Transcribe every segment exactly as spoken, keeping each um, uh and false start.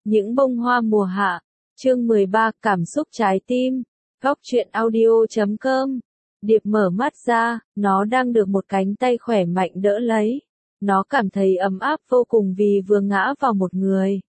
Những bông hoa mùa hạ. Chương mười ba, cảm xúc trái tim. Góc truyện audio chấm com. Điệp mở mắt ra, nó đang được một cánh tay khỏe mạnh đỡ lấy. Nó cảm thấy ấm áp vô cùng vì vừa ngã vào một người.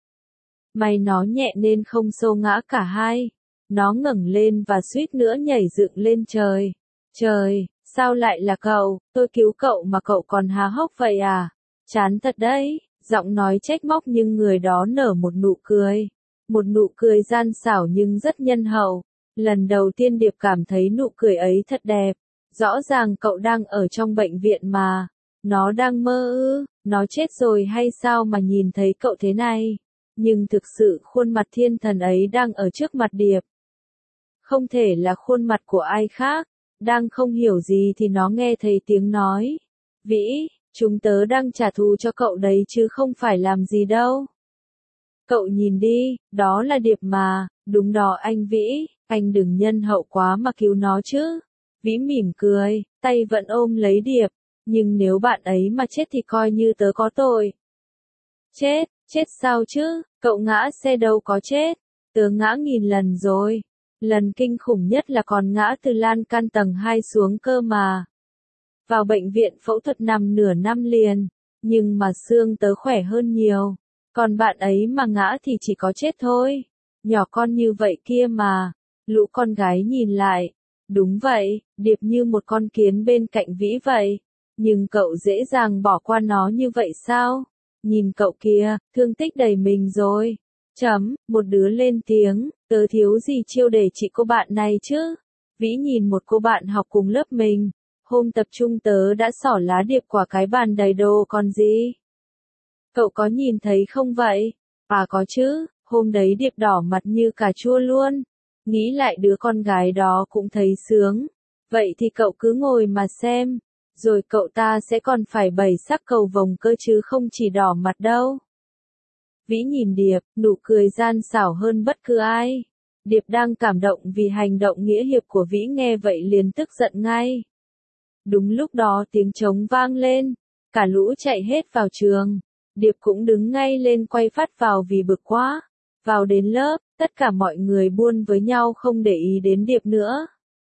May nó nhẹ nên không xô ngã cả hai. Nó ngẩng lên và suýt nữa nhảy dựng lên trời. Trời, sao lại là cậu, tôi cứu cậu mà cậu còn há hốc vậy à? Chán thật đấy, giọng nói trách móc nhưng người đó nở một nụ cười. Một nụ cười gian xảo nhưng rất nhân hậu. Lần đầu tiên Điệp cảm thấy nụ cười ấy thật đẹp. Rõ ràng cậu đang ở trong bệnh viện mà. Nó đang mơ ư, nó chết rồi hay sao mà nhìn thấy cậu thế này? Nhưng thực sự khuôn mặt thiên thần ấy đang ở trước mặt Điệp. Không thể là khuôn mặt của ai khác. Đang không hiểu gì thì nó nghe thấy tiếng nói. Vĩ, chúng tớ đang trả thù cho cậu đấy chứ không phải làm gì đâu. Cậu nhìn đi, đó là Điệp mà, đúng đó anh Vĩ, anh đừng nhân hậu quá mà cứu nó chứ. Vĩ mỉm cười, tay vẫn ôm lấy Điệp, nhưng nếu bạn ấy mà chết thì coi như tớ có tội. Chết, chết sao chứ, cậu ngã xe đâu có chết, tớ ngã nghìn lần rồi. Lần kinh khủng nhất là còn ngã từ lan can tầng hai xuống cơ mà. Vào bệnh viện phẫu thuật nằm nửa năm liền, nhưng mà xương tớ khỏe hơn nhiều. Còn bạn ấy mà ngã thì chỉ có chết thôi. Nhỏ con như vậy kia mà. Lũ con gái nhìn lại. Đúng vậy, Điệp như một con kiến bên cạnh Vĩ vậy. Nhưng cậu dễ dàng bỏ qua nó như vậy sao? Nhìn cậu kia, thương tích đầy mình rồi. Chấm, một đứa lên tiếng, tớ thiếu gì chiêu để trị cô bạn này chứ? Vĩ nhìn một cô bạn học cùng lớp mình. Hôm tập trung tớ đã xỏ lá Điệp quả cái bàn đầy đồ còn gì? Cậu có nhìn thấy không vậy? À có chứ, hôm đấy Điệp đỏ mặt như cà chua luôn. Nghĩ lại đứa con gái đó cũng thấy sướng. Vậy thì cậu cứ ngồi mà xem. Rồi cậu ta sẽ còn phải bày sắc cầu vồng cơ chứ không chỉ đỏ mặt đâu. Vĩ nhìn Điệp, nụ cười gian xảo hơn bất cứ ai. Điệp đang cảm động vì hành động nghĩa hiệp của Vĩ nghe vậy liền tức giận ngay. Đúng lúc đó tiếng trống vang lên. Cả lũ chạy hết vào trường. Điệp cũng đứng ngay lên quay phát vào vì bực quá. Vào đến lớp, tất cả mọi người buôn với nhau không để ý đến Điệp nữa.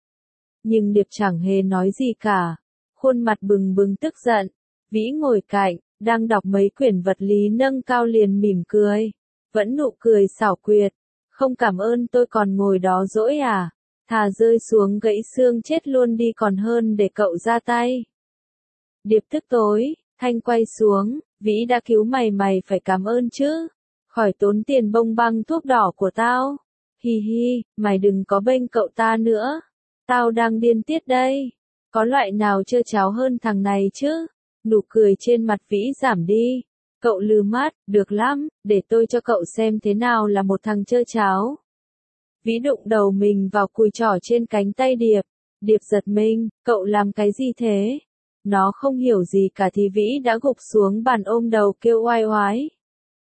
Nhưng Điệp chẳng hề nói gì cả. Khuôn mặt bừng bừng tức giận. Vĩ ngồi cạnh, đang đọc mấy quyển vật lý nâng cao liền mỉm cười. Vẫn nụ cười xảo quyệt. Không cảm ơn tôi còn ngồi đó dỗi à? Thà rơi xuống gãy xương chết luôn đi còn hơn để cậu ra tay. Điệp tức tối, thanh quay xuống. Vĩ đã cứu mày mày phải cảm ơn chứ. Khỏi tốn tiền bông băng thuốc đỏ của tao. Hi hi, mày đừng có bênh cậu ta nữa. Tao đang điên tiết đây. Có loại nào trơ tráo hơn thằng này chứ? Nụ cười trên mặt Vĩ giảm đi. Cậu lừ mắt, được lắm, để tôi cho cậu xem thế nào là một thằng trơ tráo. Vĩ đụng đầu mình vào cùi trỏ trên cánh tay Điệp. Điệp giật mình, cậu làm cái gì thế? Nó không hiểu gì cả thì Vĩ đã gục xuống bàn ôm đầu kêu oai oái.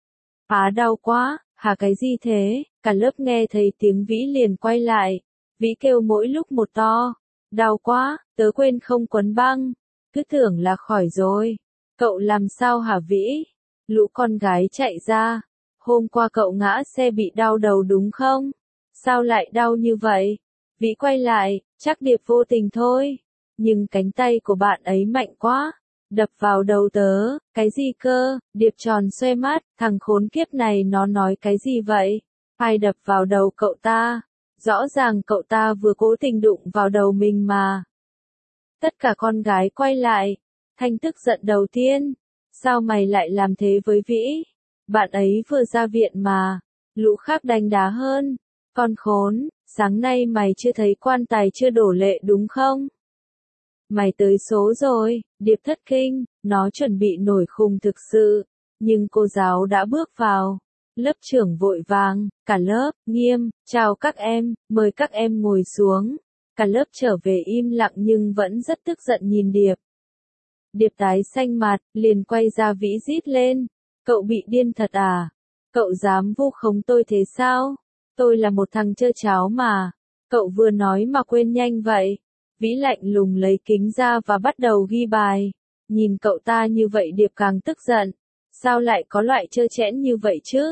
Á đau quá, hả cái gì thế? Cả lớp nghe thấy tiếng Vĩ liền quay lại. Vĩ kêu mỗi lúc một to. Đau quá, tớ quên không quấn băng. Cứ tưởng là khỏi rồi. Cậu làm sao hả Vĩ? Lũ con gái chạy ra. Hôm qua cậu ngã xe bị đau đầu đúng không? Sao lại đau như vậy? Vĩ quay lại, chắc Điệp vô tình thôi. Nhưng cánh tay của bạn ấy mạnh quá. Đập vào đầu tớ, cái gì cơ? Điệp tròn xoe mắt, thằng khốn kiếp này nó nói cái gì vậy? Ai đập vào đầu cậu ta? Rõ ràng cậu ta vừa cố tình đụng vào đầu mình mà. Tất cả con gái quay lại. Thanh tức giận đầu tiên. Sao mày lại làm thế với Vĩ? Bạn ấy vừa ra viện mà. Lũ khác đánh đá hơn. Con khốn, sáng nay mày chưa thấy quan tài chưa đổ lệ đúng không? Mày tới số rồi, Điệp thất kinh, nó chuẩn bị nổi khùng thực sự. Nhưng cô giáo đã bước vào. Lớp trưởng vội vàng, cả lớp, nghiêm, chào các em, mời các em ngồi xuống. Cả lớp trở về im lặng nhưng vẫn rất tức giận nhìn Điệp. Điệp tái xanh mặt, liền quay ra Vĩ rít lên. Cậu bị điên thật à? Cậu dám vu khống tôi thế sao? Tôi là một thằng trơ tráo mà. Cậu vừa nói mà quên nhanh vậy. Vĩ lạnh lùng lấy kính ra và bắt đầu ghi bài. Nhìn cậu ta như vậy Điệp càng tức giận. Sao lại có loại trơ trẽn như vậy chứ?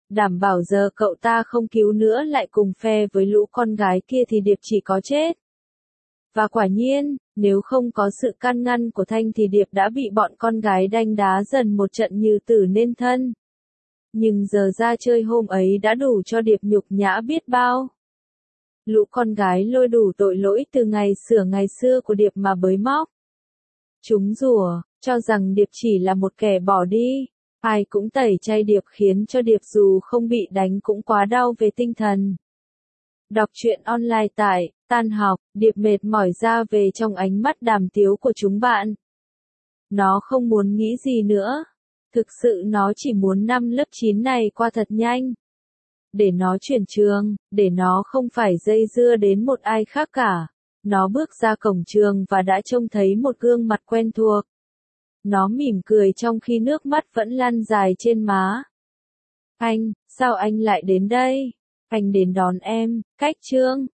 Đảm bảo giờ cậu ta không cứu nữa lại cùng phe với lũ con gái kia thì Điệp chỉ có chết. Và quả nhiên, nếu không có sự can ngăn của Thanh thì Điệp đã bị bọn con gái đánh đá dần một trận như tử nên thân. Nhưng giờ ra chơi hôm ấy đã đủ cho Điệp nhục nhã biết bao. Lũ con gái lôi đủ tội lỗi từ ngày xưa ngày xưa của Điệp mà bới móc. Chúng rủa, cho rằng Điệp chỉ là một kẻ bỏ đi. Ai cũng tẩy chay Điệp khiến cho Điệp dù không bị đánh cũng quá đau về tinh thần. Đọc truyện online tại, tan học, Điệp mệt mỏi ra về trong ánh mắt đàm tiếu của chúng bạn. Nó không muốn nghĩ gì nữa. Thực sự nó chỉ muốn năm lớp chín này qua thật nhanh. Để nó chuyển trường, để nó không phải dây dưa đến một ai khác cả. Nó bước ra cổng trường và đã trông thấy một gương mặt quen thuộc. Nó mỉm cười trong khi nước mắt vẫn lăn dài trên má. Anh, sao anh lại đến đây? Anh đến đón em, cách Trương.